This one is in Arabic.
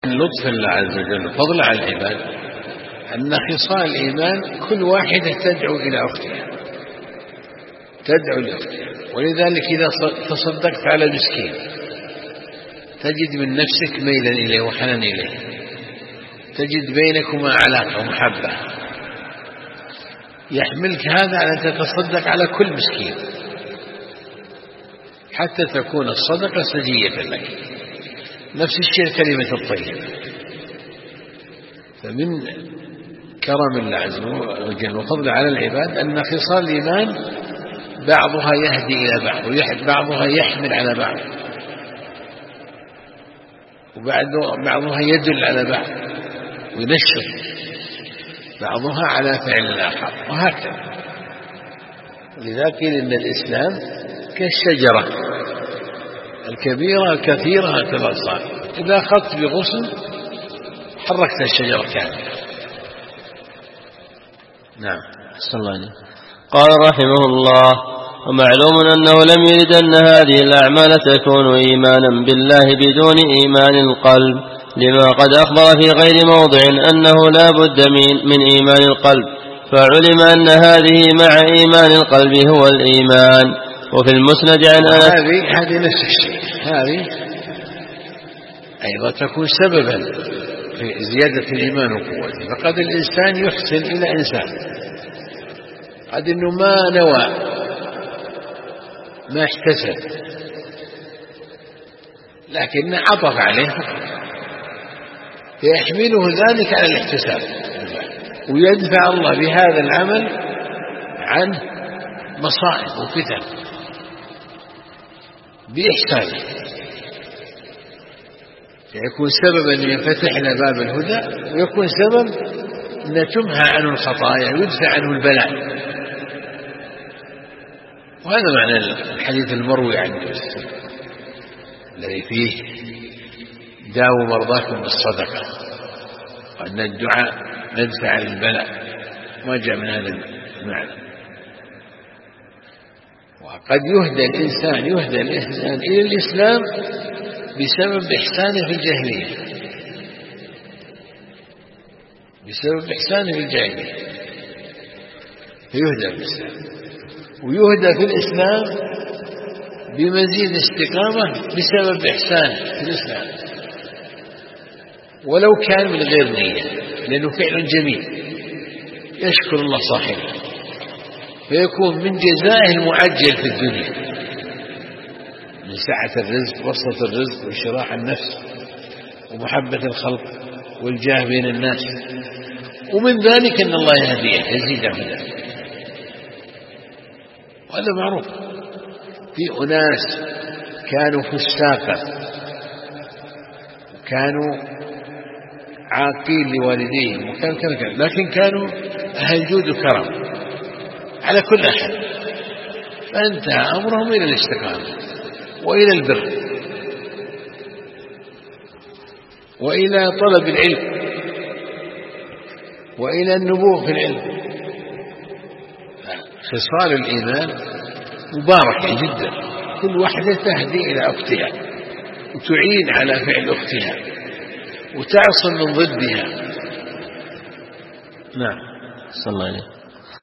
لطف الله عز وجل فضل على العباد أن خصال الإيمان كل واحدة تدعو إلى أختها، تدعو لأختها. ولذلك إذا تصدقت على مسكين تجد من نفسك ميلا إليه وحنان إليه، تجد بينكما علاقة ومحبة، يحملك هذا على أن تتصدق على كل مسكين حتى تكون الصدقة سجية لك. نفس الشيء الكلمة الطيبة. فمن كرم الله عز وجل وفضل على العباد أن خصال الإيمان بعضها يهدي إلى بعض وبعضها يحمل على بعض وبعضها يدل على بعض وينشر بعضها على فعل الآخر وهكذا. لذلك قيل إن الإسلام كالشجرة الكبيرة الكثيرة الأغصان، إذا أخذت بغصن حركت الشجرة كاملة. نعم. صلى الله عليه. قال رحمه الله: ومعلوم أنه لم يرد أن هذه الأعمال تكون إيمانا بالله بدون إيمان القلب، لما قد أخبر في غير موضع أنه لا بد من إيمان القلب، فعلم أن هذه مع إيمان القلب هو الإيمان. وفي المسند عن أنس هذه نفس الشيء، هذه أيضا تكون سببا في زيادة الإيمان وقوته. فقد الإنسان يحسن إلى إنسان قد إنه ما نوى ما احتسب لكن عطف عليه فيحمله ذلك على الاحتساب ويدفع الله بهذا العمل عنه مصائب وفتن بإحسانه، فيكون سببا أن ينفتح له باب الهدى، ويكون سبب أن تمحى عنه الخطايا ويدفع عنه البلاء. وهذا معنى الحديث المروي عن الذي فيه داووا مرضاكم بالصدقة، وأن الدعاء ندفع البلاء، ما جاء من هذا المعنى. وقد يهدى الإنسان إلى الإسلام بسبب إحسانه في الجاهلية، فيهدى الإسلام، ويهدى في الإسلام بمزيد استقامة بسبب إحسانه في الإسلام ولو كان من غير نية، لأنه فعل جميل يشكر الله صاحبه، فيكون من جزائه المعجل في الدنيا من سعة الرزق وسط الرزق وشراح النفس ومحبة الخلق والجاه بين الناس، ومن ذلك أن الله يهديه يزيد هداه. وهذا معروف. في أناس كانوا فساقا كانوا عاقين لوالديهم لكن كانوا أهل جود وكرم على كل أحد، فانتهى أمرهم إلى الاستقامة وإلى البر وإلى طلب العلم وإلى النبوغ في العلم. خصال الإيمان مباركة جدا، كل واحدة تهدي إلى أختها وتعين على فعل أختها وتعصم من ضدها. نعم. صلى الله عليه.